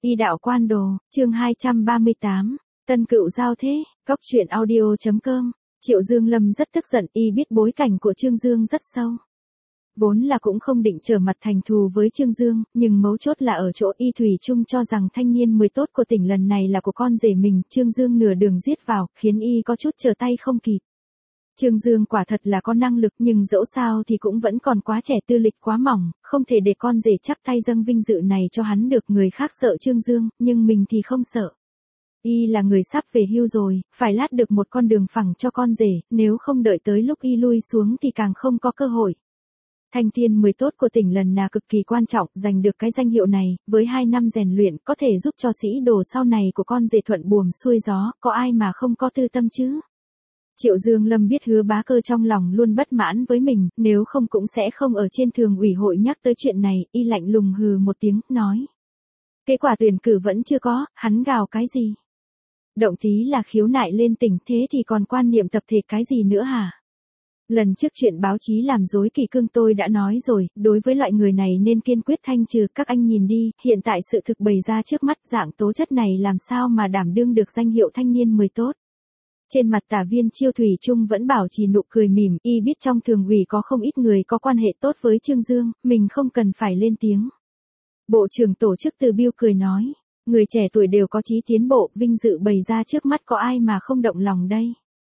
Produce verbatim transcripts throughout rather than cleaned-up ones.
Y đạo quan đồ, chương hai trăm ba mươi tám, tân cựu giao thế, góc truyện audio chấm com. Triệu Dương Lâm rất tức giận, y biết bối cảnh của Trương Dương rất sâu. Vốn là cũng không định trở mặt thành thù với Trương Dương, nhưng mấu chốt là ở chỗ y thủy chung cho rằng thanh niên mười tốt của tỉnh lần này là của con rể mình. Trương Dương nửa đường giết vào, khiến y có chút trở tay không kịp. Trương Dương quả thật là có năng lực, nhưng dẫu sao thì cũng vẫn còn quá trẻ, tư lịch quá mỏng, không thể để con rể chắp tay dâng vinh dự này cho hắn được. Người khác sợ Trương Dương, nhưng mình thì không sợ. Y là người sắp về hưu rồi, phải lát được một con đường phẳng cho con rể, nếu không đợi tới lúc y lui xuống thì càng không có cơ hội. Thanh thiên mười tốt của tỉnh lần là cực kỳ quan trọng, giành được cái danh hiệu này, với hai năm rèn luyện có thể giúp cho sĩ đồ sau này của con rể thuận buồm xuôi gió, có ai mà không có tư tâm chứ. Triệu Dương Lâm biết Hứa Bá Cơ trong lòng luôn bất mãn với mình, nếu không cũng sẽ không ở trên thường ủy hội nhắc tới chuyện này. Y lạnh lùng hừ một tiếng, nói. Kết quả tuyển cử vẫn chưa có, hắn gào cái gì? Động tí là khiếu nại lên tỉnh, thế thì còn quan niệm tập thể cái gì nữa hả? Lần trước chuyện báo chí làm rối kỷ cương tôi đã nói rồi, đối với loại người này nên kiên quyết thanh trừ. Các anh nhìn đi, hiện tại sự thực bày ra trước mắt, dạng tố chất này làm sao mà đảm đương được danh hiệu thanh niên mười tốt. Trên mặt Tả Viên Chiêu thủy chung vẫn bảo trì nụ cười mỉm, y biết trong thường ủy có không ít người có quan hệ tốt với Trương Dương, mình không cần phải lên tiếng. Bộ trưởng tổ chức Từ Biêu cười nói, người trẻ tuổi đều có chí tiến bộ, vinh dự bày ra trước mắt có ai mà không động lòng đây.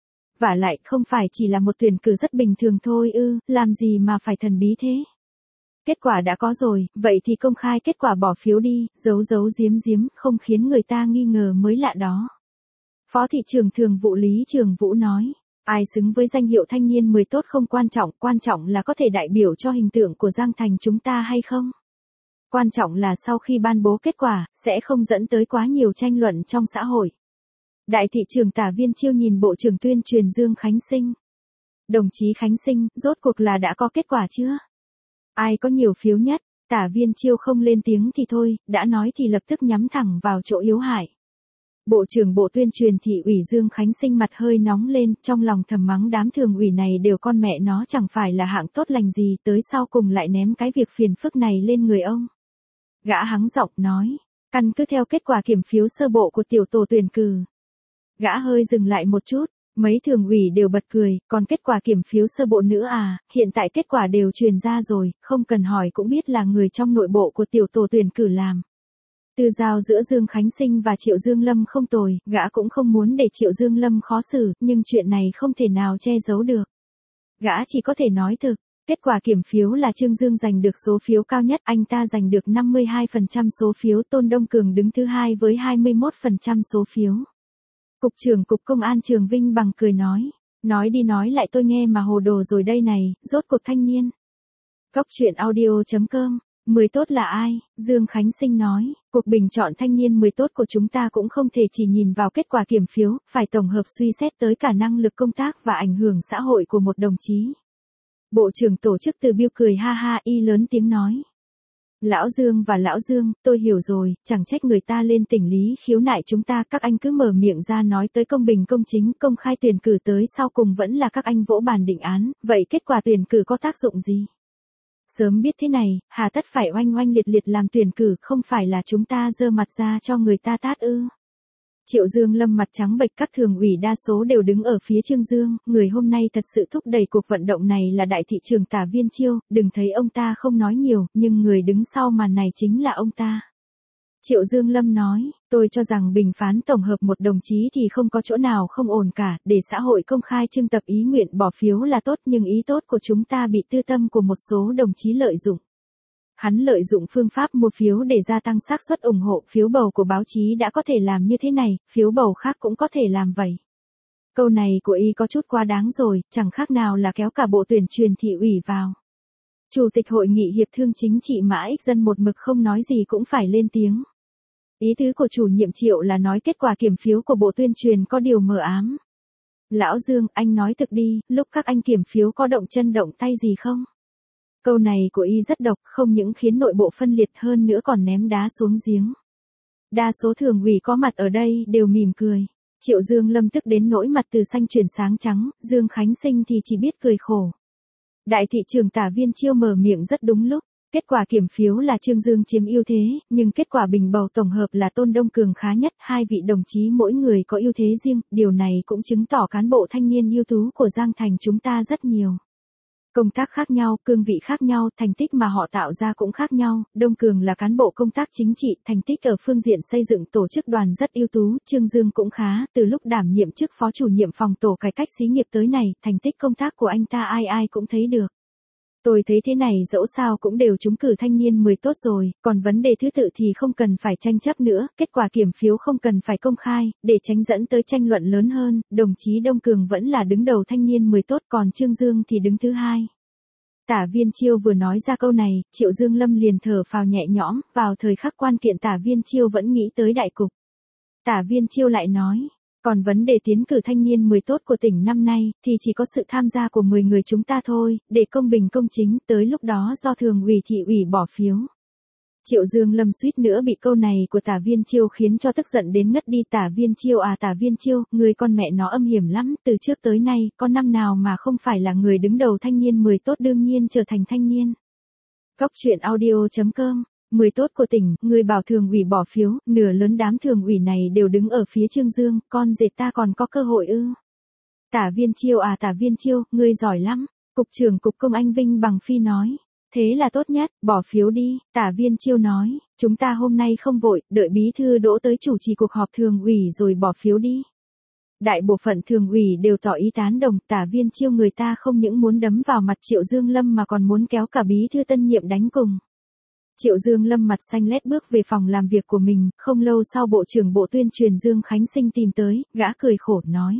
Vả lại không phải chỉ là một tuyển cử rất bình thường thôi ư, làm gì mà phải thần bí thế. Kết quả đã có rồi, vậy thì công khai kết quả bỏ phiếu đi, giấu giấu giếm giếm, không khiến người ta nghi ngờ mới lạ đó. Phó thị trưởng thường vụ Lý Trường Vũ nói, ai xứng với danh hiệu thanh niên mười tốt không quan trọng, quan trọng là có thể đại biểu cho hình tượng của Giang Thành chúng ta hay không. Quan trọng là sau khi ban bố kết quả, sẽ không dẫn tới quá nhiều tranh luận trong xã hội. Đại thị trưởng Tả Viên Chiêu nhìn Bộ trưởng Tuyên truyền Dương Khánh Sinh. Đồng chí Khánh Sinh, rốt cuộc là đã có kết quả chưa? Ai có nhiều phiếu nhất? Tả Viên Chiêu không lên tiếng thì thôi, đã nói thì lập tức nhắm thẳng vào chỗ yếu hại. Bộ trưởng Bộ Tuyên truyền Thị ủy Dương Khánh Sinh mặt hơi nóng lên, trong lòng thầm mắng đám thường ủy này đều con mẹ nó chẳng phải là hạng tốt lành gì, tới sau cùng lại ném cái việc phiền phức này lên người ông. Gã hắng giọng nói, căn cứ theo kết quả kiểm phiếu sơ bộ của tiểu tổ tuyển cử. Gã hơi dừng lại một chút, mấy thường ủy đều bật cười, còn kết quả kiểm phiếu sơ bộ nữa à, hiện tại kết quả đều truyền ra rồi, không cần hỏi cũng biết là người trong nội bộ của tiểu tổ tuyển cử làm. Từ giao giữa Dương Khánh Sinh và Triệu Dương Lâm không tồi, gã cũng không muốn để Triệu Dương Lâm khó xử, nhưng chuyện này không thể nào che giấu được. Gã chỉ có thể nói thực, kết quả kiểm phiếu là Trương Dương giành được số phiếu cao nhất, anh ta giành được năm mươi hai phần trăm số phiếu, Tôn Đông Cường đứng thứ hai với hai mươi mốt phần trăm số phiếu. Cục trưởng Cục Công an Trường Vinh bằng cười nói, nói đi nói lại tôi nghe mà hồ đồ rồi đây này, rốt cuộc thanh niên. Góc truyện audio chấm com. Mười tốt là ai? Dương Khánh Sinh nói, cuộc bình chọn thanh niên mười tốt của chúng ta cũng không thể chỉ nhìn vào kết quả kiểm phiếu, phải tổng hợp suy xét tới cả năng lực công tác và ảnh hưởng xã hội của một đồng chí. Bộ trưởng tổ chức Từ Biêu cười ha ha, y lớn tiếng nói. Lão Dương và Lão Dương, tôi hiểu rồi, chẳng trách người ta lên tỉnh lý khiếu nại chúng ta, các anh cứ mở miệng ra nói tới công bình công chính, công khai tuyển cử tới sau cùng vẫn là các anh vỗ bàn định án, vậy kết quả tuyển cử có tác dụng gì? Sớm biết thế này, hà tất phải oanh oanh liệt liệt làm tuyển cử, không phải là chúng ta giơ mặt ra cho người ta tát ư. Triệu Dương Lâm mặt trắng bệch, các thường ủy đa số đều đứng ở phía Trương Dương, người hôm nay thật sự thúc đẩy cuộc vận động này là đại thị trưởng Tả Viên Chiêu, đừng thấy ông ta không nói nhiều, nhưng người đứng sau màn này chính là ông ta. Triệu Dương Lâm nói, tôi cho rằng bình phán tổng hợp một đồng chí thì không có chỗ nào không ổn cả, để xã hội công khai trưng tập ý nguyện bỏ phiếu là tốt, nhưng ý tốt của chúng ta bị tư tâm của một số đồng chí lợi dụng. Hắn lợi dụng phương pháp mua phiếu để gia tăng xác suất ủng hộ, phiếu bầu của báo chí đã có thể làm như thế này, phiếu bầu khác cũng có thể làm vậy. Câu này của y có chút quá đáng rồi, chẳng khác nào là kéo cả bộ tuyển truyền thị ủy vào. Chủ tịch hội nghị hiệp thương chính trị Mã Ích Dân một mực không nói gì cũng phải lên tiếng. Ý tứ của chủ nhiệm Triệu là nói kết quả kiểm phiếu của bộ tuyên truyền có điều mờ ám. Lão Dương, anh nói thực đi, lúc các anh kiểm phiếu có động chân động tay gì không? Câu này của y rất độc, không những khiến nội bộ phân liệt hơn nữa còn ném đá xuống giếng. Đa số thường ủy có mặt ở đây đều mỉm cười. Triệu Dương Lâm tức đến nỗi mặt từ xanh chuyển sáng trắng, Dương Khánh Sinh thì chỉ biết cười khổ. Đại thị trưởng Tả Viên Chiêu mở miệng rất đúng lúc. Kết quả kiểm phiếu là Trương Dương chiếm ưu thế, nhưng kết quả bình bầu tổng hợp là Tôn Đông Cường khá nhất, hai vị đồng chí mỗi người có ưu thế riêng, điều này cũng chứng tỏ cán bộ thanh niên ưu tú của Giang Thành chúng ta rất nhiều. Công tác khác nhau, cương vị khác nhau, thành tích mà họ tạo ra cũng khác nhau, Đông Cường là cán bộ công tác chính trị, thành tích ở phương diện xây dựng tổ chức đoàn rất ưu tú, Trương Dương cũng khá, từ lúc đảm nhiệm chức phó chủ nhiệm phòng tổ cải cách xí nghiệp tới này, thành tích công tác của anh ta ai ai cũng thấy được. Tôi thấy thế này dẫu sao cũng đều trúng cử thanh niên mười tốt rồi, còn vấn đề thứ tự thì không cần phải tranh chấp nữa, kết quả kiểm phiếu không cần phải công khai, để tránh dẫn tới tranh luận lớn hơn, đồng chí Đông Cường vẫn là đứng đầu thanh niên mười tốt còn Trương Dương thì đứng thứ hai. Tả Viên Chiêu vừa nói ra câu này, Triệu Dương Lâm liền thở phào nhẹ nhõm, vào thời khắc quan kiện Tả Viên Chiêu vẫn nghĩ tới đại cục. Tả Viên Chiêu lại nói. Còn vấn đề tiến cử thanh niên mười tốt của tỉnh năm nay, thì chỉ có sự tham gia của mười người chúng ta thôi, để công bình công chính, tới lúc đó do thường ủy thị ủy bỏ phiếu. Triệu Dương Lâm suýt nữa bị câu này của Tả Viên Chiêu khiến cho tức giận đến ngất đi. Tả Viên Chiêu à Tả Viên Chiêu, người con mẹ nó âm hiểm lắm, từ trước tới nay, có năm nào mà không phải là người đứng đầu thanh niên mười tốt đương nhiên trở thành thanh niên. Góc truyện audio chấm com mười tốt của tỉnh, người bảo thường ủy bỏ phiếu, nửa lớn đám thường ủy này đều đứng ở phía Trương Dương, con dệt ta còn có cơ hội ư. Tả Viên Chiêu à Tả Viên Chiêu, ngươi giỏi lắm, Cục trưởng Cục Công anh Vinh Bằng Phi nói. Thế là tốt nhất, bỏ phiếu đi, Tả Viên Chiêu nói, chúng ta hôm nay không vội, đợi bí thư Đỗ tới chủ trì cuộc họp thường ủy rồi bỏ phiếu đi. Đại bộ phận thường ủy đều tỏ ý tán đồng, Tả Viên Chiêu người ta không những muốn đấm vào mặt Triệu Dương Lâm mà còn muốn kéo cả bí thư tân nhiệm đánh cùng. Triệu Dương Lâm mặt xanh lét bước về phòng làm việc của mình, không lâu sau Bộ trưởng Bộ Tuyên truyền Dương Khánh Sinh tìm tới, gã cười khổ nói.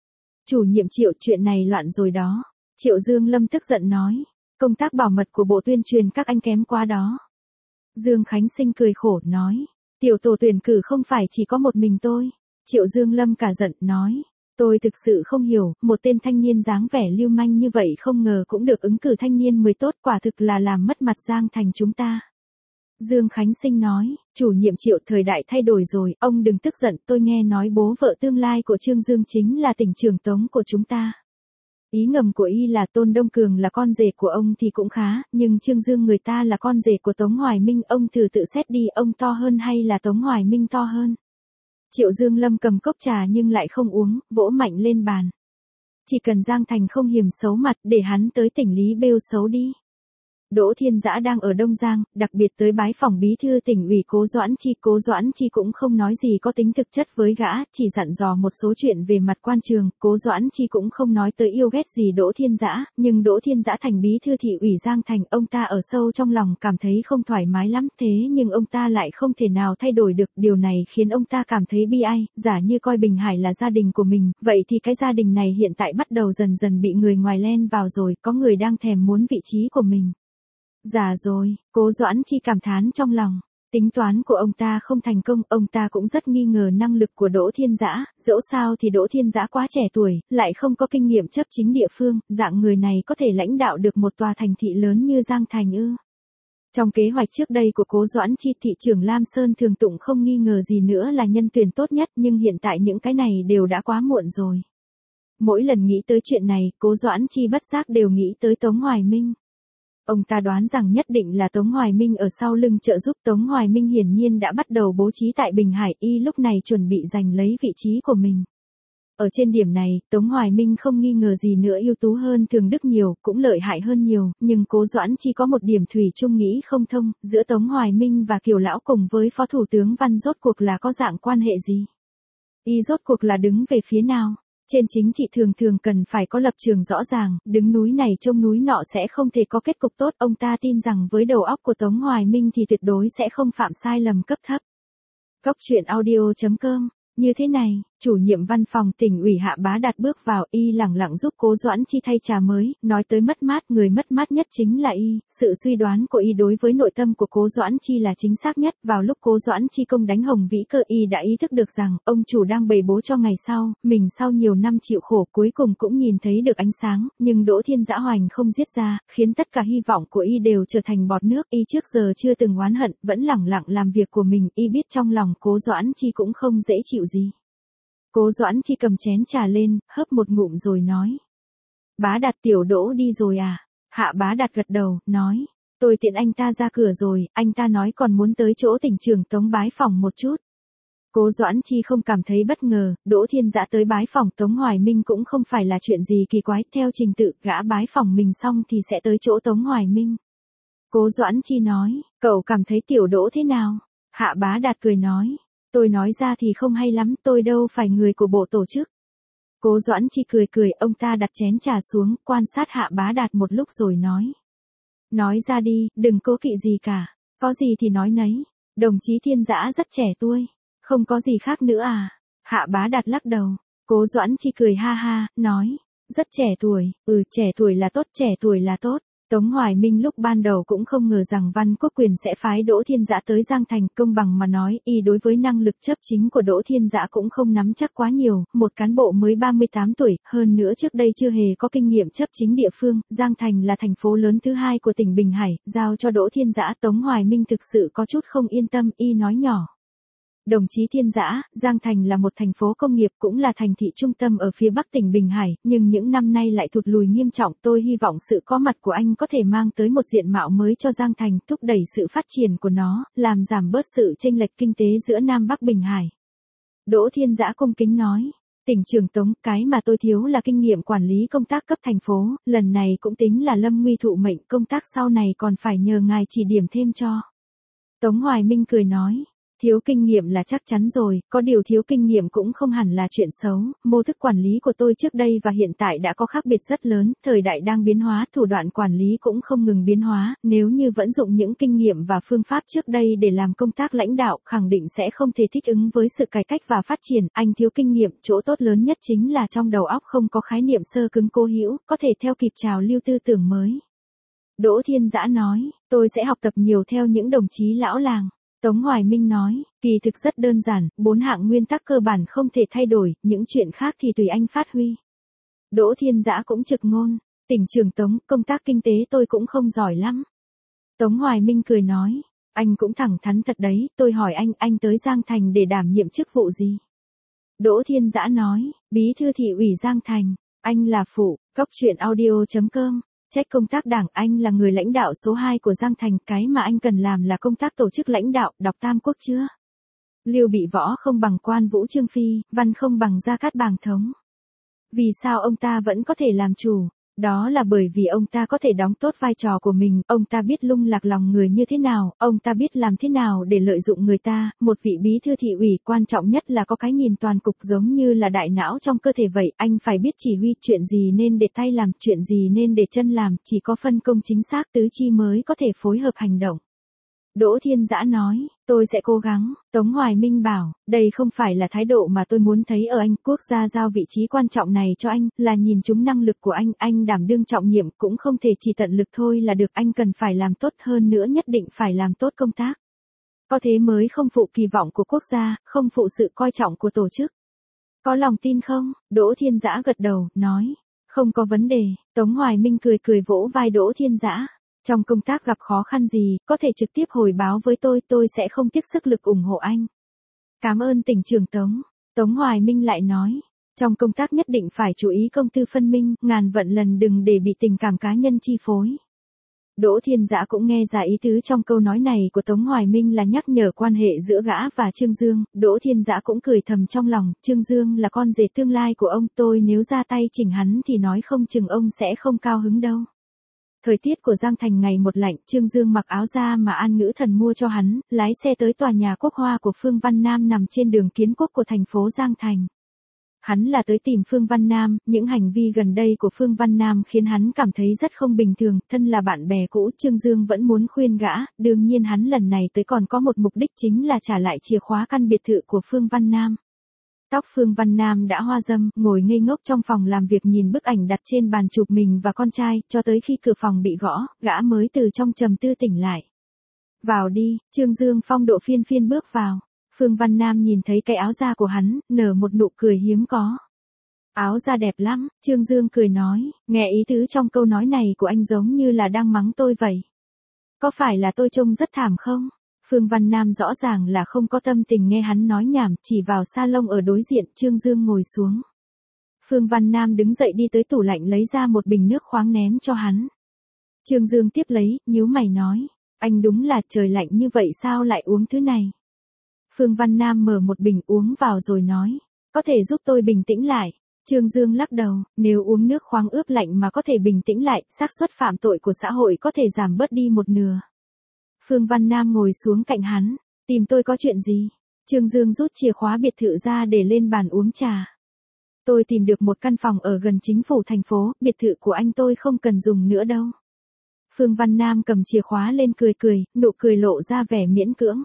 Chủ nhiệm Triệu, chuyện này loạn rồi đó. Triệu Dương Lâm tức giận nói, công tác bảo mật của Bộ Tuyên truyền các anh kém quá đó. Dương Khánh Sinh cười khổ nói, tiểu tổ tuyển cử không phải chỉ có một mình tôi. Triệu Dương Lâm cả giận nói, tôi thực sự không hiểu, một tên thanh niên dáng vẻ lưu manh như vậy không ngờ cũng được ứng cử thanh niên mười tốt, quả thực là làm mất mặt Giang Thành chúng ta. Dương Khánh Sinh nói, chủ nhiệm Triệu, thời đại thay đổi rồi, ông đừng tức giận, tôi nghe nói bố vợ tương lai của Trương Dương chính là tỉnh trưởng Tống của chúng ta. Ý ngầm của y là Tôn Đông Cường là con rể của ông thì cũng khá, nhưng Trương Dương người ta là con rể của Tống Hoài Minh, ông thử tự xét đi, ông to hơn hay là Tống Hoài Minh to hơn. Triệu Dương Lâm cầm cốc trà nhưng lại không uống, vỗ mạnh lên bàn. Chỉ cần Giang Thành không hiềm xấu mặt, để hắn tới tỉnh Lý bêu xấu đi. Đỗ Thiên Dã đang ở Đông Giang, đặc biệt tới bái phỏng bí thư tỉnh ủy Cố Doãn Chi. Cố Doãn Chi cũng không nói gì có tính thực chất với gã, chỉ dặn dò một số chuyện về mặt quan trường. Cố Doãn Chi cũng không nói tới yêu ghét gì Đỗ Thiên Dã, nhưng Đỗ Thiên Dã thành bí thư thị ủy Giang Thành, ông ta ở sâu trong lòng cảm thấy không thoải mái lắm, thế nhưng ông ta lại không thể nào thay đổi được, điều này khiến ông ta cảm thấy bi ai, giả như coi Bình Hải là gia đình của mình, vậy thì cái gia đình này hiện tại bắt đầu dần dần bị người ngoài len vào rồi, có người đang thèm muốn vị trí của mình. Già rồi, Cố Doãn Chi cảm thán trong lòng. Tính toán của ông ta không thành công, ông ta cũng rất nghi ngờ năng lực của Đỗ Thiên Dã, dẫu sao thì Đỗ Thiên Dã quá trẻ tuổi, lại không có kinh nghiệm chấp chính địa phương, dạng người này có thể lãnh đạo được một tòa thành thị lớn như Giang Thành ư. Trong kế hoạch trước đây của Cố Doãn Chi, thị trưởng Lam Sơn Thường Tụng không nghi ngờ gì nữa là nhân tuyển tốt nhất, nhưng hiện tại những cái này đều đã quá muộn rồi. Mỗi lần nghĩ tới chuyện này, Cố Doãn Chi bất giác đều nghĩ tới Tống Hoài Minh. Ông ta đoán rằng nhất định là Tống Hoài Minh ở sau lưng trợ giúp. Tống Hoài Minh hiển nhiên đã bắt đầu bố trí tại Bình Hải, y lúc này chuẩn bị giành lấy vị trí của mình. Ở trên điểm này, Tống Hoài Minh không nghi ngờ gì nữa ưu tú hơn Thường Đức nhiều, cũng lợi hại hơn nhiều, nhưng Cố Doãn Chi có một điểm thủy chung nghĩ không thông, giữa Tống Hoài Minh và Kiều Lão cùng với Phó Thủ tướng Văn rốt cuộc là có dạng quan hệ gì? Y rốt cuộc là đứng về phía nào? Trên chính trị thường thường cần phải có lập trường rõ ràng, đứng núi này trông núi nọ sẽ không thể có kết cục tốt. Ông ta tin rằng với đầu óc của Tống Hoài Minh thì tuyệt đối sẽ không phạm sai lầm cấp thấp. Góc truyện audio chấm com Như thế này, chủ nhiệm văn phòng tỉnh ủy Hạ Bá Đạt bước vào, y lẳng lặng giúp Cố Doãn Chi thay trà mới, nói tới mất mát, người mất mát nhất chính là y, sự suy đoán của y đối với nội tâm của Cố Doãn Chi là chính xác nhất, vào lúc Cố Doãn Chi công đánh Hồng Vĩ Cơ, y đã ý thức được rằng, ông chủ đang bày bố cho ngày sau, mình sau nhiều năm chịu khổ cuối cùng cũng nhìn thấy được ánh sáng, nhưng Đỗ Thiên Dã hoành không giết ra, khiến tất cả hy vọng của y đều trở thành bọt nước, y trước giờ chưa từng oán hận, vẫn lẳng lặng làm việc của mình, y biết trong lòng Cố Doãn Chi cũng không dễ chịu gì. Cố Doãn Chi cầm chén trà lên, hớp một ngụm rồi nói. Bá Đạt tiểu Đỗ đi rồi à? Hạ Bá Đạt gật đầu, nói. Tôi tiện anh ta ra cửa rồi, anh ta nói còn muốn tới chỗ tỉnh trưởng Tống bái phỏng một chút. Cố Doãn Chi không cảm thấy bất ngờ, Đỗ Thiên Dã tới bái phỏng Tống Hoài Minh cũng không phải là chuyện gì kỳ quái, theo trình tự, gã bái phỏng mình xong thì sẽ tới chỗ Tống Hoài Minh. Cố Doãn Chi nói, cậu cảm thấy tiểu Đỗ thế nào? Hạ Bá Đạt cười nói, tôi nói ra thì không hay lắm, tôi đâu phải người của bộ tổ chức. Cố Doãn Chi cười cười, ông ta đặt chén trà xuống, quan sát Hạ Bá Đạt một lúc rồi nói. Nói ra đi, đừng cố kỵ gì cả, có gì thì nói nấy, đồng chí Thiên Dã rất trẻ tuổi, không có gì khác nữa à? Hạ Bá Đạt lắc đầu, Cố Doãn Chi cười ha ha, nói, rất trẻ tuổi, ừ trẻ tuổi là tốt, trẻ tuổi là tốt. Tống Hoài Minh lúc ban đầu cũng không ngờ rằng Văn Quốc Quyền sẽ phái Đỗ Thiên Dã tới Giang Thành, công bằng mà nói, y đối với năng lực chấp chính của Đỗ Thiên Dã cũng không nắm chắc quá nhiều, một cán bộ mới ba mươi tám tuổi, hơn nữa trước đây chưa hề có kinh nghiệm chấp chính địa phương, Giang Thành là thành phố lớn thứ hai của tỉnh Bình Hải, giao cho Đỗ Thiên Dã, Tống Hoài Minh thực sự có chút không yên tâm, y nói nhỏ. Đồng chí Thiên Dã, Giang Thành là một thành phố công nghiệp cũng là thành thị trung tâm ở phía bắc tỉnh Bình Hải, nhưng những năm nay lại thụt lùi nghiêm trọng. Tôi hy vọng sự có mặt của anh có thể mang tới một diện mạo mới cho Giang Thành, thúc đẩy sự phát triển của nó, làm giảm bớt sự chênh lệch kinh tế giữa Nam Bắc Bình Hải. Đỗ Thiên Dã cung kính nói, tỉnh trưởng Tống, cái mà tôi thiếu là kinh nghiệm quản lý công tác cấp thành phố, lần này cũng tính là lâm nguy thụ mệnh, công tác sau này còn phải nhờ ngài chỉ điểm thêm cho. Tống Hoài Minh cười nói. Thiếu kinh nghiệm là chắc chắn rồi, có điều thiếu kinh nghiệm cũng không hẳn là chuyện xấu, mô thức quản lý của tôi trước đây và hiện tại đã có khác biệt rất lớn, thời đại đang biến hóa, thủ đoạn quản lý cũng không ngừng biến hóa, nếu như vẫn dụng những kinh nghiệm và phương pháp trước đây để làm công tác lãnh đạo, khẳng định sẽ không thể thích ứng với sự cải cách và phát triển, anh thiếu kinh nghiệm, chỗ tốt lớn nhất chính là trong đầu óc không có khái niệm sơ cứng cố hữu, có thể theo kịp trào lưu tư tưởng mới. Đỗ Thiên Dã nói, tôi sẽ học tập nhiều theo những đồng chí lão làng. Tống Hoài Minh nói, kỳ thực rất đơn giản, bốn hạng nguyên tắc cơ bản không thể thay đổi, những chuyện khác thì tùy anh phát huy. Đỗ Thiên Dã cũng trực ngôn, tỉnh trưởng Tống, công tác kinh tế tôi cũng không giỏi lắm. Tống Hoài Minh cười nói, anh cũng thẳng thắn thật đấy, tôi hỏi anh, anh tới Giang Thành để đảm nhiệm chức vụ gì? Đỗ Thiên Dã nói, bí thư thị ủy Giang Thành, anh là phụ, cóc truyện audio chấm com. Trách công tác đảng, anh là người lãnh đạo số hai của Giang Thành, cái mà anh cần làm là công tác tổ chức lãnh đạo, đọc Tam Quốc chưa? Liêu bị võ không bằng Quan Vũ Trương Phi, văn không bằng Gia Cát Bàng Thống. Vì sao ông ta vẫn có thể làm chủ? Đó là bởi vì ông ta có thể đóng tốt vai trò của mình, ông ta biết lung lạc lòng người như thế nào, ông ta biết làm thế nào để lợi dụng người ta, một vị bí thư thị ủy quan trọng nhất là có cái nhìn toàn cục giống như là đại não trong cơ thể vậy, anh phải biết chỉ huy chuyện gì nên để tay làm, chuyện gì nên để chân làm, chỉ có phân công chính xác tứ chi mới có thể phối hợp hành động. Đỗ Thiên Dã nói, tôi sẽ cố gắng. Tống Hoài Minh bảo, đây không phải là thái độ mà tôi muốn thấy ở anh, quốc gia giao vị trí quan trọng này cho anh, là nhìn trúng năng lực của anh, anh đảm đương trọng nhiệm cũng không thể chỉ tận lực thôi là được, anh cần phải làm tốt hơn nữa, nhất định phải làm tốt công tác. Có thế mới không phụ kỳ vọng của quốc gia, không phụ sự coi trọng của tổ chức. Có lòng tin không? Đỗ Thiên Dã gật đầu, nói, không có vấn đề. Tống Hoài Minh cười cười vỗ vai Đỗ Thiên Dã. Trong công tác gặp khó khăn gì, có thể trực tiếp hồi báo với tôi, tôi sẽ không tiếc sức lực ủng hộ anh. Cảm ơn tỉnh trưởng Tống. Tống Hoài Minh lại nói, trong công tác nhất định phải chú ý công tư phân minh, ngàn vận lần đừng để bị tình cảm cá nhân chi phối. Đỗ Thiên Dã cũng nghe ra ý tứ trong câu nói này của Tống Hoài Minh là nhắc nhở quan hệ giữa gã và Trương Dương, Đỗ Thiên Dã cũng cười thầm trong lòng, Trương Dương là con rể tương lai của ông, tôi nếu ra tay chỉnh hắn thì nói không chừng ông sẽ không cao hứng đâu. Thời tiết của Giang Thành ngày một lạnh, Trương Dương mặc áo da mà An Ngữ Thần mua cho hắn, lái xe tới tòa nhà Quốc Hoa của Phương Văn Nam nằm trên đường Kiến Quốc của thành phố Giang Thành. Hắn là tới tìm Phương Văn Nam, những hành vi gần đây của Phương Văn Nam khiến hắn cảm thấy rất không bình thường, thân là bạn bè cũ, Trương Dương vẫn muốn khuyên gã, đương nhiên hắn lần này tới còn có một mục đích chính là trả lại chìa khóa căn biệt thự của Phương Văn Nam. Tóc Phương Văn Nam đã hoa râm, ngồi ngây ngốc trong phòng làm việc nhìn bức ảnh đặt trên bàn chụp mình và con trai, cho tới khi cửa phòng bị gõ, gã mới từ trong trầm tư tỉnh lại. Vào đi, Trương Dương phong độ phiên phiên bước vào. Phương Văn Nam nhìn thấy cái áo da của hắn, nở một nụ cười hiếm có. Áo da đẹp lắm, Trương Dương cười nói, nghe ý tứ trong câu nói này của anh giống như là đang mắng tôi vậy. Có phải là tôi trông rất thảm không? Phương Văn Nam rõ ràng là không có tâm tình nghe hắn nói nhảm, chỉ vào salon ở đối diện, Trương Dương ngồi xuống. Phương Văn Nam đứng dậy đi tới tủ lạnh lấy ra một bình nước khoáng ném cho hắn. Trương Dương tiếp lấy, nhíu mày nói. Anh đúng là trời lạnh như vậy sao lại uống thứ này? Phương Văn Nam mở một bình uống vào rồi nói. Có thể giúp tôi bình tĩnh lại. Trương Dương lắc đầu, nếu uống nước khoáng ướp lạnh mà có thể bình tĩnh lại, xác suất phạm tội của xã hội có thể giảm bớt đi một nửa. Phương Văn Nam ngồi xuống cạnh hắn, tìm tôi có chuyện gì? Trương Dương rút chìa khóa biệt thự ra để lên bàn uống trà. Tôi tìm được một căn phòng ở gần chính phủ thành phố, biệt thự của anh tôi không cần dùng nữa đâu. Phương Văn Nam cầm chìa khóa lên cười cười, nụ cười lộ ra vẻ miễn cưỡng.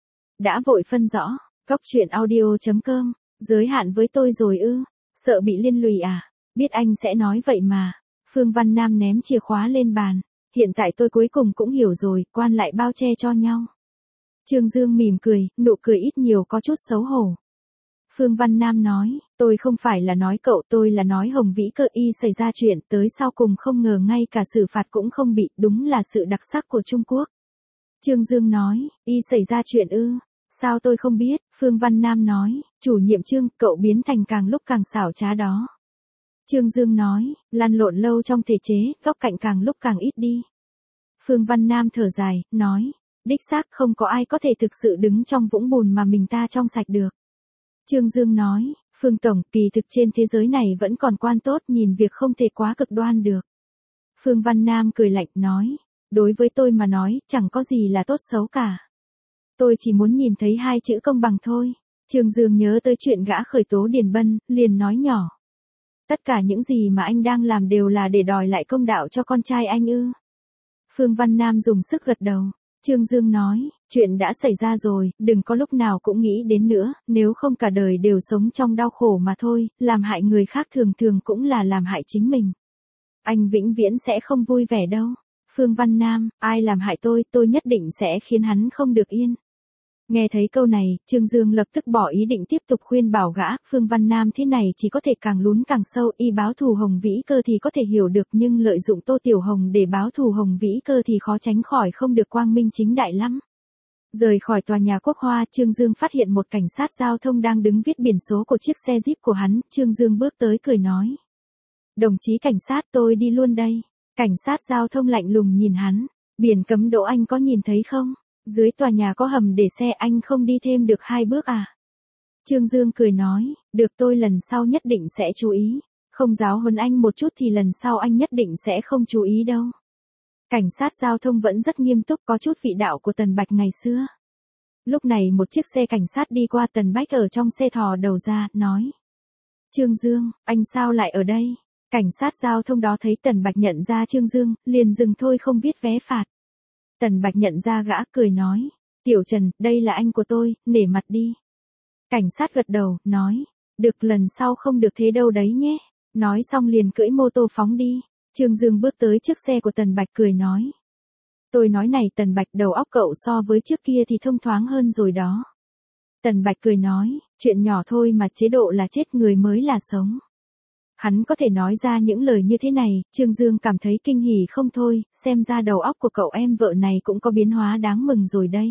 Đã vội phân rõ, cóc truyện audio chấm com, giới hạn với tôi rồi ư, sợ bị liên lụy à, biết anh sẽ nói vậy mà. Phương Văn Nam ném chìa khóa lên bàn, hiện tại tôi cuối cùng cũng hiểu rồi, quan lại bao che cho nhau. Trương Dương mỉm cười, nụ cười ít nhiều có chút xấu hổ. Phương Văn Nam nói, tôi không phải là nói cậu, tôi là nói Hồng Vĩ Cơ y xảy ra chuyện, tới sau cùng không ngờ ngay cả xử phạt cũng không bị, đúng là sự đặc sắc của Trung Quốc. Trương Dương nói, y xảy ra chuyện ư, sao tôi không biết, Phương Văn Nam nói, chủ nhiệm Trương, cậu biến thành càng lúc càng xảo trá đó. Trương Dương nói, lăn lộn lâu trong thể chế, góc cạnh càng lúc càng ít đi. Phương Văn Nam thở dài, nói, đích xác không có ai có thể thực sự đứng trong vũng bùn mà mình ta trong sạch được. Trương Dương nói, Phương Tổng, kỳ thực trên thế giới này vẫn còn quan tốt, nhìn việc không thể quá cực đoan được. Phương Văn Nam cười lạnh nói, đối với tôi mà nói, chẳng có gì là tốt xấu cả. Tôi chỉ muốn nhìn thấy hai chữ công bằng thôi. Trương Dương nhớ tới chuyện gã khởi tố Điền Bân, liền nói nhỏ. Tất cả những gì mà anh đang làm đều là để đòi lại công đạo cho con trai anh ư? Phương Văn Nam dùng sức gật đầu. Trương Dương nói, chuyện đã xảy ra rồi, đừng có lúc nào cũng nghĩ đến nữa, nếu không cả đời đều sống trong đau khổ mà thôi, làm hại người khác thường thường cũng là làm hại chính mình. Anh vĩnh viễn sẽ không vui vẻ đâu. Phương Văn Nam, ai làm hại tôi, tôi nhất định sẽ khiến hắn không được yên. Nghe thấy câu này, Trương Dương lập tức bỏ ý định tiếp tục khuyên bảo gã, Phương Văn Nam thế này chỉ có thể càng lún càng sâu, y báo thù Hồng Vĩ Cơ thì có thể hiểu được, nhưng lợi dụng Tô Tiểu Hồng để báo thù Hồng Vĩ Cơ thì khó tránh khỏi không được quang minh chính đại lắm. Rời khỏi tòa nhà Quốc Hoa, Trương Dương phát hiện một cảnh sát giao thông đang đứng viết biển số của chiếc xe Jeep của hắn, Trương Dương bước tới cười nói. Đồng chí cảnh sát, tôi đi luôn đây. Cảnh sát giao thông lạnh lùng nhìn hắn, biển cấm đỗ anh có nhìn thấy không? Dưới tòa nhà có hầm để xe, anh không đi thêm được hai bước à? Trương Dương cười nói, được, tôi lần sau nhất định sẽ chú ý, không giáo huấn anh một chút thì lần sau anh nhất định sẽ không chú ý đâu. Cảnh sát giao thông vẫn rất nghiêm túc, có chút vị đạo của Tần Bạch ngày xưa. Lúc này một chiếc xe cảnh sát đi qua, Tần Bách ở trong xe thò đầu ra, nói. Trương Dương, anh sao lại ở đây? Cảnh sát giao thông đó thấy Tần Bạch nhận ra Trương Dương, liền dừng thôi không viết vé phạt. Tần Bạch nhận ra gã, cười nói, Tiểu Trần, đây là anh của tôi, nể mặt đi. Cảnh sát gật đầu, nói, được, lần sau không được thế đâu đấy nhé. Nói xong liền cưỡi mô tô phóng đi. Trương Dương bước tới trước xe của Tần Bạch cười nói. Tôi nói này Tần Bạch, đầu óc cậu so với trước kia thì thông thoáng hơn rồi đó. Tần Bạch cười nói, chuyện nhỏ thôi mà, chế độ là chết, người mới là sống. Hắn có thể nói ra những lời như thế này, Trương Dương cảm thấy kinh hỉ không thôi, xem ra đầu óc của cậu em vợ này cũng có biến hóa đáng mừng rồi đây.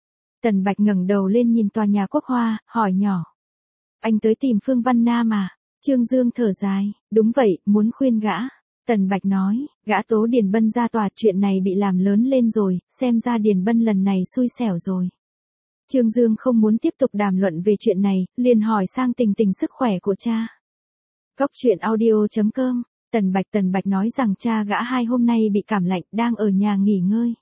Tần Bạch ngẩng đầu lên nhìn tòa nhà Quốc Hoa, hỏi nhỏ. Anh tới tìm Phương Văn Nam à? Trương Dương thở dài, đúng vậy, muốn khuyên gã. Tần Bạch nói, gã tố Điền Bân ra tòa, chuyện này bị làm lớn lên rồi, xem ra Điền Bân lần này xui xẻo rồi. Trương Dương không muốn tiếp tục đàm luận về chuyện này, liền hỏi sang tình tình sức khỏe của cha. Cóc truyện audio chấm com, Tần Bạch Tần Bạch nói rằng cha gã hai hôm nay bị cảm lạnh, đang ở nhà nghỉ ngơi.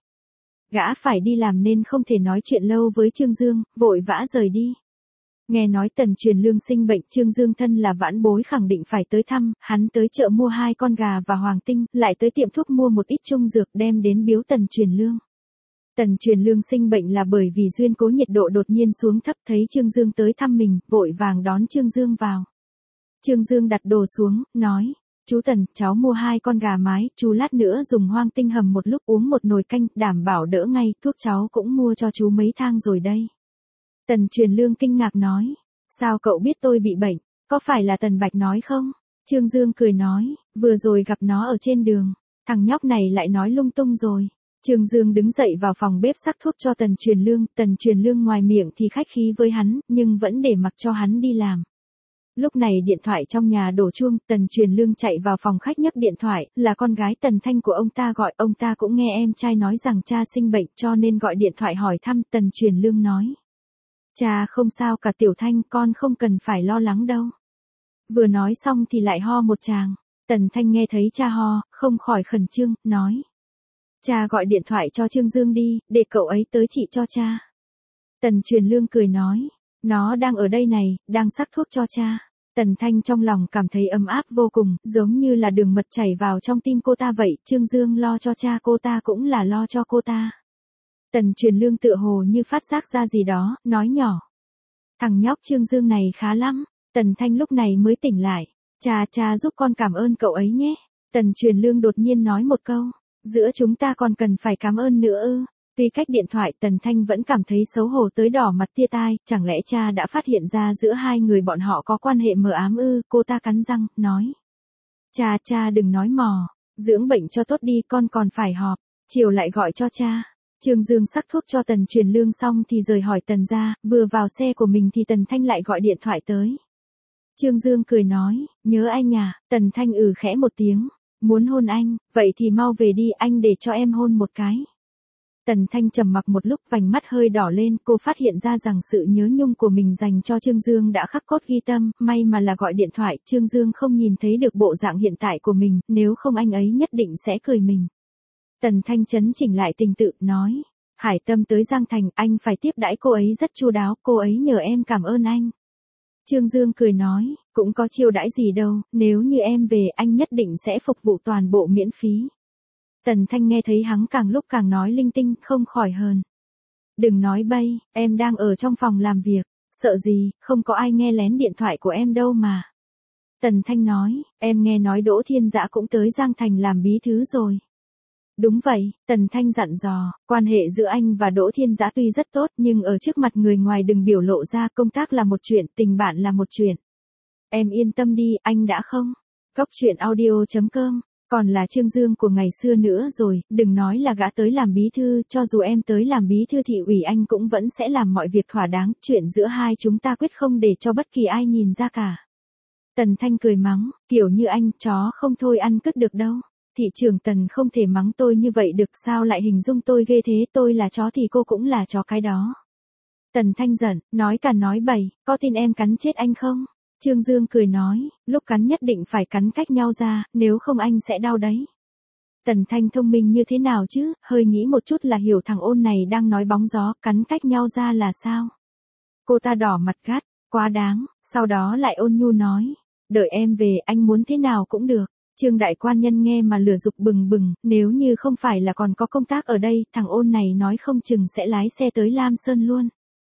Gã phải đi làm nên không thể nói chuyện lâu với Trương Dương, vội vã rời đi. Nghe nói Tần Truyền Lương sinh bệnh, Trương Dương thân là vãn bối khẳng định phải tới thăm, hắn tới chợ mua hai con gà và hoàng tinh, lại tới tiệm thuốc mua một ít trung dược đem đến biếu Tần Truyền Lương. Tần Truyền Lương sinh bệnh là bởi vì duyên cố nhiệt độ đột nhiên xuống thấp, thấy Trương Dương tới thăm mình, vội vàng đón Trương Dương vào. Trương Dương đặt đồ xuống, nói, chú Tần, cháu mua hai con gà mái, chú lát nữa dùng hoang tinh hầm một lúc, uống một nồi canh, đảm bảo đỡ ngay, thuốc cháu cũng mua cho chú mấy thang rồi đây. Tần Truyền Lương kinh ngạc nói, sao cậu biết tôi bị bệnh, có phải là Tần Bạch nói không? Trương Dương cười nói, vừa rồi gặp nó ở trên đường, thằng nhóc này lại nói lung tung rồi. Trương Dương đứng dậy vào phòng bếp sắc thuốc cho Tần Truyền Lương, Tần Truyền Lương ngoài miệng thì khách khí với hắn, nhưng vẫn để mặc cho hắn đi làm. Lúc này điện thoại trong nhà đổ chuông, Tần Truyền Lương chạy vào phòng khách nhấc điện thoại, là con gái Tần Thanh của ông ta gọi, ông ta cũng nghe em trai nói rằng cha sinh bệnh cho nên gọi điện thoại hỏi thăm. Tần Truyền Lương nói, cha không sao cả Tiểu Thanh, con không cần phải lo lắng đâu. Vừa nói xong thì lại ho một tràng. Tần Thanh nghe thấy cha ho, không khỏi khẩn trương, nói, cha gọi điện thoại cho Trương Dương đi, để cậu ấy tới trị cho cha. Tần Truyền Lương cười nói, nó đang ở đây này, đang sắc thuốc cho cha. Tần Thanh trong lòng cảm thấy ấm áp vô cùng, giống như là đường mật chảy vào trong tim cô ta vậy, Trương Dương lo cho cha cô ta cũng là lo cho cô ta. Tần Truyền Lương tựa hồ như phát giác ra gì đó, nói nhỏ, thằng nhóc Trương Dương này khá lắm. Tần Thanh lúc này mới tỉnh lại, cha cha giúp con cảm ơn cậu ấy nhé. Tần Truyền Lương đột nhiên nói một câu, giữa chúng ta còn cần phải cảm ơn nữa ư? Tuy cách điện thoại Tần Thanh vẫn cảm thấy xấu hổ tới đỏ mặt tia tai, chẳng lẽ cha đã phát hiện ra giữa hai người bọn họ có quan hệ mờ ám ư? Cô ta cắn răng, nói, cha cha đừng nói mò, dưỡng bệnh cho tốt đi, con còn phải họp, chiều lại gọi cho cha. Trương Dương sắc thuốc cho Tần Truyền Lương xong thì rời hỏi Tần ra, vừa vào xe của mình thì Tần Thanh lại gọi điện thoại tới. Trương Dương cười nói, nhớ anh à? Tần Thanh ừ khẽ một tiếng, muốn hôn anh, vậy thì mau về đi, anh để cho em hôn một cái. Tần Thanh trầm mặc một lúc, vành mắt hơi đỏ lên, cô phát hiện ra rằng sự nhớ nhung của mình dành cho Trương Dương đã khắc cốt ghi tâm, may mà là gọi điện thoại, Trương Dương không nhìn thấy được bộ dạng hiện tại của mình, nếu không anh ấy nhất định sẽ cười mình. Tần Thanh chấn chỉnh lại tình tự, nói, Hải Tâm tới Giang Thành, anh phải tiếp đãi cô ấy rất chu đáo, cô ấy nhờ em cảm ơn anh. Trương Dương cười nói, cũng có chiêu đãi gì đâu, nếu như em về anh nhất định sẽ phục vụ toàn bộ miễn phí. Tần Thanh nghe thấy hắn càng lúc càng nói linh tinh, không khỏi hờn. Đừng nói bay, em đang ở trong phòng làm việc, sợ gì, không có ai nghe lén điện thoại của em đâu mà. Tần Thanh nói, em nghe nói Đỗ Thiên Dã cũng tới Giang Thành làm bí thư rồi. Đúng vậy, Tần Thanh dặn dò, quan hệ giữa anh và Đỗ Thiên Dã tuy rất tốt nhưng ở trước mặt người ngoài đừng biểu lộ ra, công tác là một chuyện, tình bạn là một chuyện. Em yên tâm đi, anh đã không? Cóc truyện audio chấm com, còn là Trương Dương của ngày xưa nữa rồi, đừng nói là gã tới làm bí thư, cho dù em tới làm bí thư thị ủy anh cũng vẫn sẽ làm mọi việc thỏa đáng, chuyện giữa hai chúng ta quyết không để cho bất kỳ ai nhìn ra cả. Tần Thanh cười mắng, kiểu như anh, chó không thôi ăn cứt được đâu. Thị trưởng Tần không thể mắng tôi như vậy được, sao lại hình dung tôi ghê thế, tôi là chó thì cô cũng là chó cái đó. Tần Thanh giận, nói cả nói bậy, có tin em cắn chết anh không? Trương Dương cười nói, lúc cắn nhất định phải cắn cách nhau ra, nếu không anh sẽ đau đấy. Tần Thanh thông minh như thế nào chứ, hơi nghĩ một chút là hiểu thằng ôn này đang nói bóng gió, cắn cách nhau ra là sao? Cô ta đỏ mặt gắt, quá đáng, sau đó lại ôn nhu nói, đợi em về anh muốn thế nào cũng được. Trương đại quan nhân nghe mà lửa dục bừng bừng, nếu như không phải là còn có công tác ở đây, thằng ôn này nói không chừng sẽ lái xe tới Lam Sơn luôn.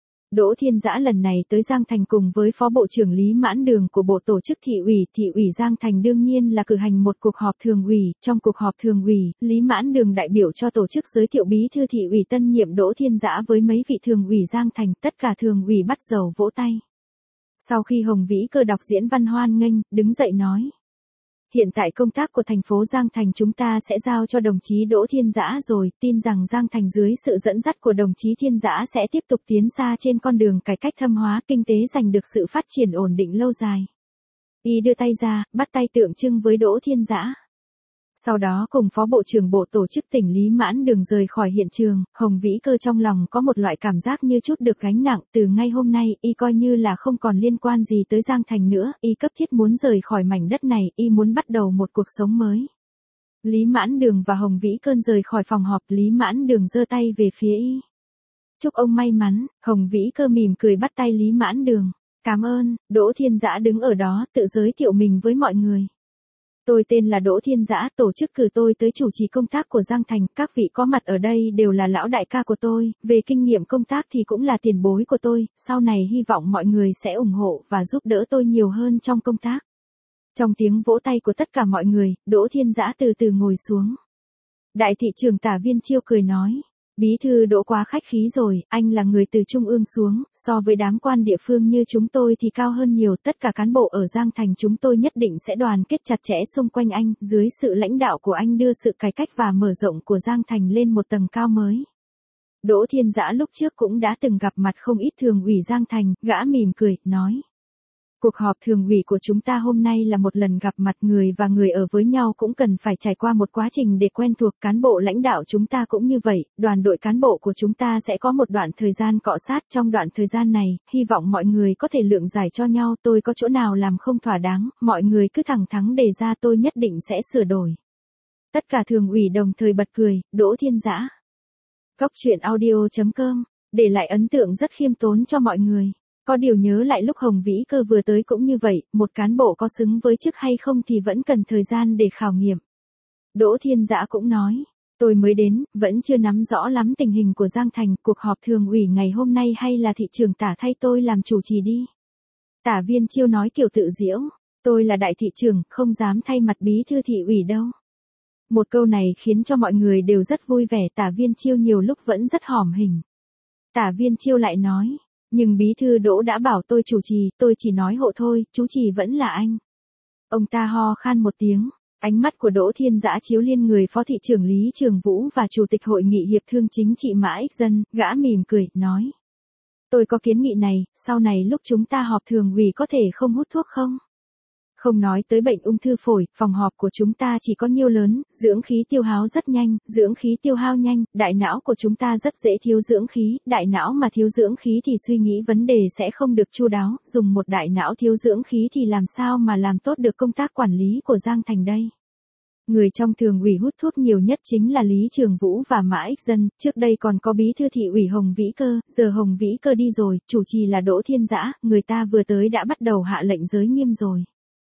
Đỗ Thiên Dã lần này tới Giang Thành cùng với Phó Bộ trưởng Lý Mãn Đường của Bộ Tổ chức Thị ủy, Thị ủy Giang Thành đương nhiên là cử hành một cuộc họp thường ủy, trong cuộc họp thường ủy, Lý Mãn Đường đại biểu cho tổ chức giới thiệu bí thư thị ủy tân nhiệm Đỗ Thiên Dã với mấy vị thường ủy Giang Thành, tất cả thường ủy bắt dầu vỗ tay. Sau khi Hồng Vĩ Cơ đọc diễn văn hoan nghênh, đứng dậy nói. Hiện tại công tác của thành phố Giang Thành chúng ta sẽ giao cho đồng chí Đỗ Thiên Dã rồi, tin rằng Giang Thành dưới sự dẫn dắt của đồng chí Thiên Dã sẽ tiếp tục tiến xa trên con đường cải cách thâm hóa kinh tế, giành được sự phát triển ổn định lâu dài. Y đưa tay ra, bắt tay tượng trưng với Đỗ Thiên Dã. Sau đó cùng Phó Bộ trưởng Bộ Tổ chức tỉnh Lý Mãn Đường rời khỏi hiện trường, Hồng Vĩ Cơ trong lòng có một loại cảm giác như chút được gánh nặng, từ ngay hôm nay, y coi như là không còn liên quan gì tới Giang Thành nữa, y cấp thiết muốn rời khỏi mảnh đất này, y muốn bắt đầu một cuộc sống mới. Lý Mãn Đường và Hồng Vĩ Cơ rời khỏi phòng họp, Lý Mãn Đường giơ tay về phía y. Chúc ông may mắn, Hồng Vĩ Cơ mỉm cười bắt tay Lý Mãn Đường. Cảm ơn, Đỗ Thiên Dã đứng ở đó tự giới thiệu mình với mọi người. Tôi tên là Đỗ Thiên Dã, tổ chức cử tôi tới chủ trì công tác của Giang Thành, các vị có mặt ở đây đều là lão đại ca của tôi, về kinh nghiệm công tác thì cũng là tiền bối của tôi, sau này hy vọng mọi người sẽ ủng hộ và giúp đỡ tôi nhiều hơn trong công tác. Trong tiếng vỗ tay của tất cả mọi người, Đỗ Thiên Dã từ từ ngồi xuống. Đại thị trưởng Tả Viên Chiêu cười nói. Bí thư Đỗ quá khách khí rồi, anh là người từ trung ương xuống, so với đám quan địa phương như chúng tôi thì cao hơn nhiều, tất cả cán bộ ở Giang Thành chúng tôi nhất định sẽ đoàn kết chặt chẽ xung quanh anh, dưới sự lãnh đạo của anh đưa sự cải cách và mở rộng của Giang Thành lên một tầng cao mới. Đỗ Thiên Dã lúc trước cũng đã từng gặp mặt không ít thường ủy Giang Thành, gã mỉm cười, nói. Cuộc họp thường ủy của chúng ta hôm nay là một lần gặp mặt người và người ở với nhau cũng cần phải trải qua một quá trình để quen thuộc, cán bộ lãnh đạo chúng ta cũng như vậy, đoàn đội cán bộ của chúng ta sẽ có một đoạn thời gian cọ sát, trong đoạn thời gian này, hy vọng mọi người có thể lượng giải cho nhau, tôi có chỗ nào làm không thỏa đáng, mọi người cứ thẳng thắn đề ra tôi nhất định sẽ sửa đổi. Tất cả thường ủy đồng thời bật cười, Đỗ Thiên Dã. Cóc truyện audio chấm com, để lại ấn tượng rất khiêm tốn cho mọi người. Có điều nhớ lại lúc Hồng Vĩ Cơ vừa tới cũng như vậy, một cán bộ có xứng với chức hay không thì vẫn cần thời gian để khảo nghiệm. Đỗ Thiên Dã cũng nói, tôi mới đến, vẫn chưa nắm rõ lắm tình hình của Giang Thành, cuộc họp thường ủy ngày hôm nay hay là thị trưởng Tả thay tôi làm chủ trì đi. Tả Viên Chiêu nói kiểu tự giễu, tôi là đại thị trưởng, không dám thay mặt bí thư thị ủy đâu. Một câu này khiến cho mọi người đều rất vui vẻ, Tả Viên Chiêu nhiều lúc vẫn rất hòm hình. Tả Viên Chiêu lại nói, nhưng bí thư Đỗ đã bảo tôi chủ trì, tôi chỉ nói hộ thôi, chú trì vẫn là anh. Ông ta ho khan một tiếng, ánh mắt của Đỗ Thiên Dã chiếu liên người phó thị trưởng Lý Trường Vũ và chủ tịch hội nghị hiệp thương chính trị Mã Ích Dân, gã mỉm cười, nói. Tôi có kiến nghị này, sau này lúc chúng ta họp thường ủy có thể không hút thuốc không? Không nói tới bệnh ung thư phổi, phòng họp của chúng ta chỉ có nhiêu lớn, dưỡng khí tiêu hao rất nhanh, dưỡng khí tiêu hao nhanh, đại não của chúng ta rất dễ thiếu dưỡng khí, đại não mà thiếu dưỡng khí thì suy nghĩ vấn đề sẽ không được chu đáo, dùng một đại não thiếu dưỡng khí thì làm sao mà làm tốt được công tác quản lý của Giang Thành đây. Người trong thường ủy hút thuốc nhiều nhất chính là Lý Trường Vũ và Mã Ích Dân, trước đây còn có bí thư thị ủy Hồng Vĩ Cơ, giờ Hồng Vĩ Cơ đi rồi, chủ trì là Đỗ Thiên Dã, người ta vừa tới đã bắt đầu hạ lệnh giới nghiêm rồi.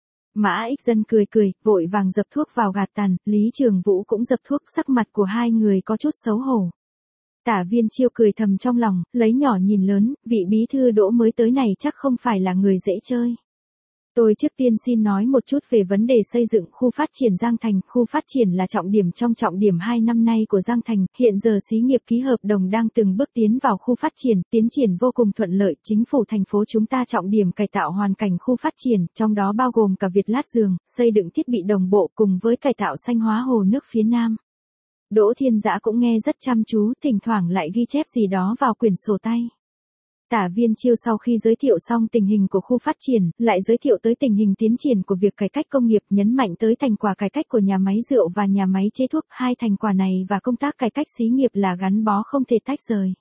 Mã Ích Dân cười cười, vội vàng dập thuốc vào gạt tàn, Lý Trường Vũ cũng dập thuốc, sắc mặt của hai người có chút xấu hổ. Tả Viên Chiêu cười thầm trong lòng, lấy nhỏ nhìn lớn, vị bí thư Đỗ mới tới này chắc không phải là người dễ chơi. Tôi trước tiên xin nói một chút về vấn đề xây dựng khu phát triển Giang Thành. Khu phát triển là trọng điểm trong trọng điểm hai năm nay của Giang Thành, hiện giờ xí nghiệp ký hợp đồng đang từng bước tiến vào khu phát triển, tiến triển vô cùng thuận lợi. Chính phủ thành phố chúng ta trọng điểm cải tạo hoàn cảnh khu phát triển, trong đó bao gồm cả Việt Lát Giường, xây dựng thiết bị đồng bộ cùng với cải tạo xanh hóa hồ nước phía Nam. Đỗ Thiên Dã cũng nghe rất chăm chú, thỉnh thoảng lại ghi chép gì đó vào quyển sổ tay. Tả Viên Chiêu sau khi giới thiệu xong tình hình của khu phát triển, lại giới thiệu tới tình hình tiến triển của việc cải cách công nghiệp, nhấn mạnh tới thành quả cải cách của nhà máy rượu và nhà máy chế thuốc, hai thành quả này và công tác cải cách xí nghiệp là gắn bó không thể tách rời.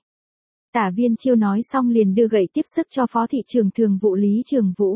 Tả Viên Chiêu nói xong liền đưa gậy tiếp sức cho phó thị trưởng thường vụ Lý Trường Vũ.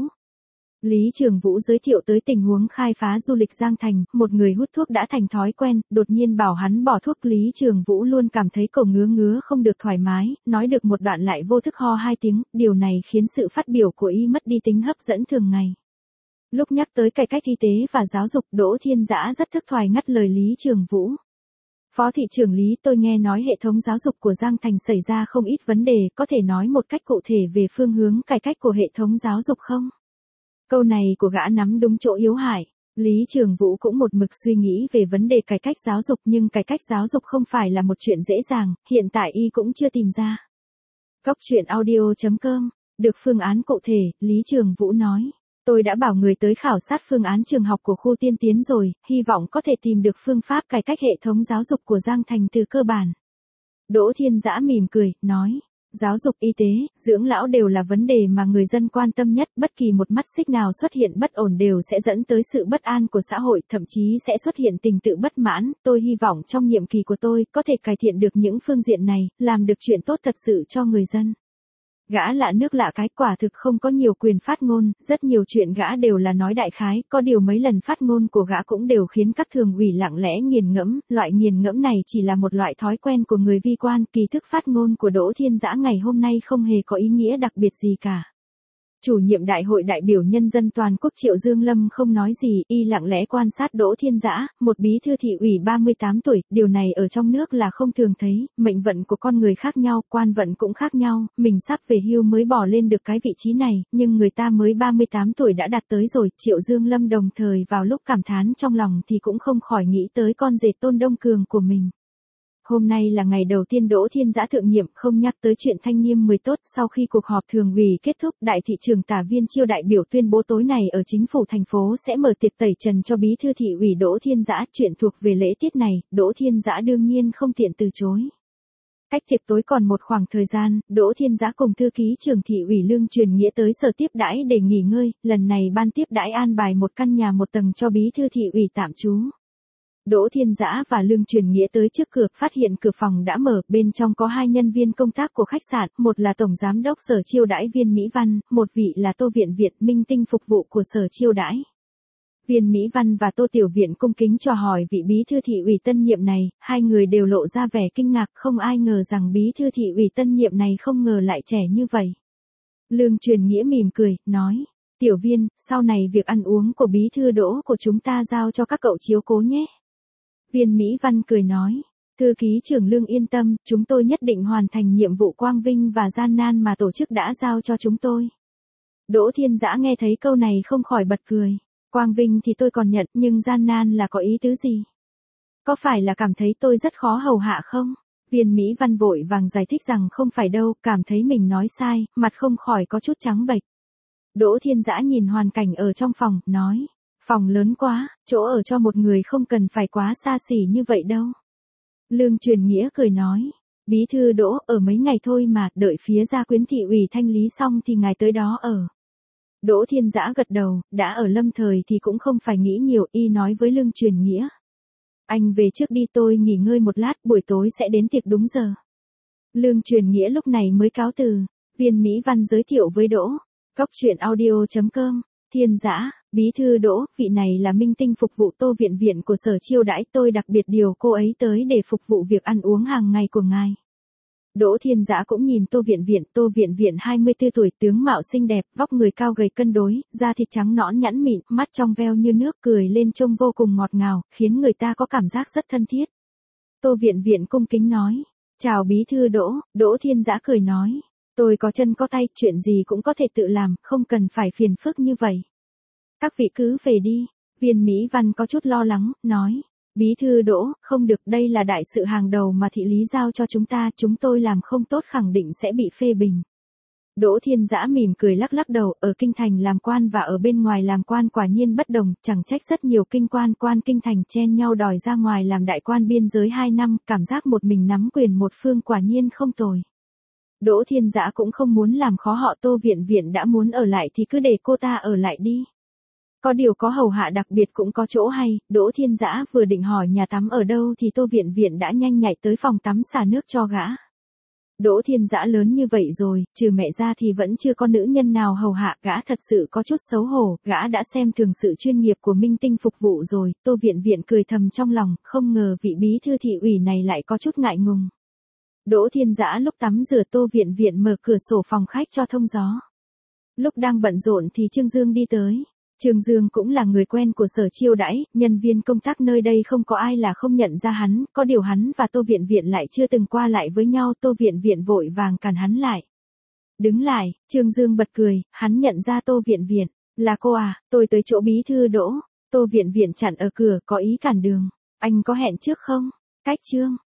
Lý Trường Vũ giới thiệu tới tình huống khai phá du lịch Giang Thành, một người hút thuốc đã thành thói quen, đột nhiên bảo hắn bỏ thuốc, Lý Trường Vũ luôn cảm thấy cổ ngứa ngứa không được thoải mái, nói được một đoạn lại vô thức ho hai tiếng, điều này khiến sự phát biểu của y mất đi tính hấp dẫn thường ngày. Lúc nhắc tới cải cách y tế và giáo dục, Đỗ Thiên Dã rất thức thoải ngắt lời Lý Trường Vũ. Phó thị trưởng Lý, tôi nghe nói hệ thống giáo dục của Giang Thành xảy ra không ít vấn đề, có thể nói một cách cụ thể về phương hướng cải cách của hệ thống giáo dục không? Câu này của gã nắm đúng chỗ yếu hại. Lý Trường Vũ cũng một mực suy nghĩ về vấn đề cải cách giáo dục, nhưng cải cách giáo dục không phải là một chuyện dễ dàng, hiện tại y cũng chưa tìm ra. Cóc truyện audio chấm com, được phương án cụ thể, Lý Trường Vũ nói. Tôi đã bảo người tới khảo sát phương án trường học của khu tiên tiến rồi, hy vọng có thể tìm được phương pháp cải cách hệ thống giáo dục của Giang Thành từ cơ bản. Đỗ Thiên Dã mỉm cười, nói. Giáo dục, y tế, dưỡng lão đều là vấn đề mà người dân quan tâm nhất, bất kỳ một mắt xích nào xuất hiện bất ổn đều sẽ dẫn tới sự bất an của xã hội, thậm chí sẽ xuất hiện tình tự bất mãn, tôi hy vọng trong nhiệm kỳ của tôi có thể cải thiện được những phương diện này, làm được chuyện tốt thật sự cho người dân. Gã lạ nước lạ cái, quả thực không có nhiều quyền phát ngôn, rất nhiều chuyện gã đều là nói đại khái, có điều mấy lần phát ngôn của gã cũng đều khiến các thường ủy lặng lẽ nghiền ngẫm, loại nghiền ngẫm này chỉ là một loại thói quen của người vi quan, kỳ thức phát ngôn của Đỗ Thiên Dã ngày hôm nay không hề có ý nghĩa đặc biệt gì cả. Chủ nhiệm Đại hội đại biểu nhân dân toàn quốc Triệu Dương Lâm không nói gì, y lặng lẽ quan sát Đỗ Thiên Dã, một bí thư thị ủy ba mươi tám tuổi, điều này ở trong nước là không thường thấy, mệnh vận của con người khác nhau, quan vận cũng khác nhau, mình sắp về hưu mới bỏ lên được cái vị trí này, nhưng người ta mới ba mươi tám tuổi đã đạt tới rồi, Triệu Dương Lâm đồng thời vào lúc cảm thán trong lòng thì cũng không khỏi nghĩ tới con rể Tôn Đông Cường của mình. Hôm nay là ngày đầu tiên Đỗ Thiên Dã thượng nhiệm, không nhắc tới chuyện thanh nghiêm mười tốt, sau khi cuộc họp thường ủy kết thúc, đại thị trưởng Tả Viên Chiêu đại biểu tuyên bố tối này ở chính phủ thành phố sẽ mở tiệc tẩy trần cho bí thư thị ủy Đỗ Thiên Dã, chuyện thuộc về lễ tiết này, Đỗ Thiên Dã đương nhiên không tiện từ chối. Cách tiệc tối còn một khoảng thời gian, Đỗ Thiên Dã cùng thư ký trưởng thị ủy Lương Truyền Nghĩa tới sở tiếp đãi để nghỉ ngơi, lần này ban tiếp đãi an bài một căn nhà một tầng cho bí thư thị ủy tạm trú. Đỗ Thiên Dã và Lương Truyền Nghĩa tới trước cửa, phát hiện cửa phòng đã mở, bên trong có hai nhân viên công tác của khách sạn, một là tổng giám đốc sở chiêu đãi Viên Mỹ Văn, một vị là Tô Viện Viện, minh tinh phục vụ của sở chiêu đãi. Viên Mỹ Văn và Tô Tiểu Viện cung kính chào hỏi vị bí thư thị ủy tân nhiệm này, hai người đều lộ ra vẻ kinh ngạc, không ai ngờ rằng bí thư thị ủy tân nhiệm này không ngờ lại trẻ như vậy. Lương Truyền Nghĩa mỉm cười, nói, Tiểu Viên, sau này việc ăn uống của bí thư Đỗ của chúng ta giao cho các cậu chiếu cố nhé. Viên Mỹ Văn cười nói, thư ký trưởng Lương yên tâm, chúng tôi nhất định hoàn thành nhiệm vụ quang vinh và gian nan mà tổ chức đã giao cho chúng tôi. Đỗ Thiên Dã nghe thấy câu này không khỏi bật cười. Quang vinh thì tôi còn nhận, nhưng gian nan là có ý tứ gì? Có phải là cảm thấy tôi rất khó hầu hạ không? Viên Mỹ Văn vội vàng giải thích rằng không phải đâu, cảm thấy mình nói sai, mặt không khỏi có chút trắng bệch. Đỗ Thiên Dã nhìn hoàn cảnh ở trong phòng, nói, phòng lớn quá, chỗ ở cho một người không cần phải quá xa xỉ như vậy đâu. Lương Truyền Nghĩa cười nói, bí thư Đỗ, ở mấy ngày thôi mà, đợi phía gia quyến thị ủy thanh lý xong thì ngài tới đó ở. Đỗ Thiên Dã gật đầu, đã ở Lâm Thời thì cũng không phải nghĩ nhiều, y nói với Lương Truyền Nghĩa. Anh về trước đi, tôi nghỉ ngơi một lát, buổi tối sẽ đến tiệc đúng giờ. Lương Truyền Nghĩa lúc này mới cáo từ. Viên Mỹ Văn giới thiệu với Đỗ. Cóc truyện audio chấm com. Thiên Dã, bí thư Đỗ, vị này là minh tinh phục vụ Tô Viện Viện của sở chiêu đãi, tôi đặc biệt điều cô ấy tới để phục vụ việc ăn uống hàng ngày của ngài. Đỗ Thiên Dã cũng nhìn Tô Viện Viện, Tô Viện Viện hai mươi tư tuổi, tướng mạo xinh đẹp, vóc người cao gầy cân đối, da thịt trắng nõn nhẵn mịn, mắt trong veo như nước, cười lên trông vô cùng ngọt ngào, khiến người ta có cảm giác rất thân thiết. Tô Viện Viện cung kính nói, chào bí thư Đỗ. Đỗ Thiên Dã cười nói, tôi có chân có tay, chuyện gì cũng có thể tự làm, không cần phải phiền phức như vậy. Các vị cứ về đi. Viên Mỹ Văn có chút lo lắng, nói. Bí thư Đỗ, không được, đây là đại sự hàng đầu mà thị lý giao cho chúng ta, chúng tôi làm không tốt khẳng định sẽ bị phê bình. Đỗ Thiên Dã mỉm cười lắc lắc đầu, ở kinh thành làm quan và ở bên ngoài làm quan quả nhiên bất đồng, chẳng trách rất nhiều kinh quan quan kinh thành chen nhau đòi ra ngoài làm đại quan biên giới hai năm, cảm giác một mình nắm quyền một phương quả nhiên không tồi. Đỗ Thiên Dã cũng không muốn làm khó họ, Tô Viện Viện đã muốn ở lại thì cứ để cô ta ở lại đi. Có điều có hầu hạ đặc biệt cũng có chỗ hay, Đỗ Thiên Dã vừa định hỏi nhà tắm ở đâu thì Tô Viện Viện đã nhanh nhạy tới phòng tắm xả nước cho gã. Đỗ Thiên Dã lớn như vậy rồi, trừ mẹ ra thì vẫn chưa có nữ nhân nào hầu hạ, gã thật sự có chút xấu hổ, gã đã xem thường sự chuyên nghiệp của minh tinh phục vụ rồi. Tô Viện Viện cười thầm trong lòng, không ngờ vị bí thư thị ủy này lại có chút ngại ngùng. Đỗ Thiên Dã lúc tắm rửa, Tô Viện Viện mở cửa sổ phòng khách cho thông gió. Lúc đang bận rộn thì Trương Dương đi tới. Trương Dương cũng là người quen của sở chiêu đãi, nhân viên công tác nơi đây không có ai là không nhận ra hắn, có điều hắn và Tô Viện Viện lại chưa từng qua lại với nhau, Tô Viện Viện vội vàng cản hắn lại. Đứng lại, Trương Dương bật cười, hắn nhận ra Tô Viện Viện, là cô à, tôi tới chỗ bí thư Đỗ. Tô Viện Viện chặn ở cửa, có ý cản đường, anh có hẹn trước không? Cách Trương,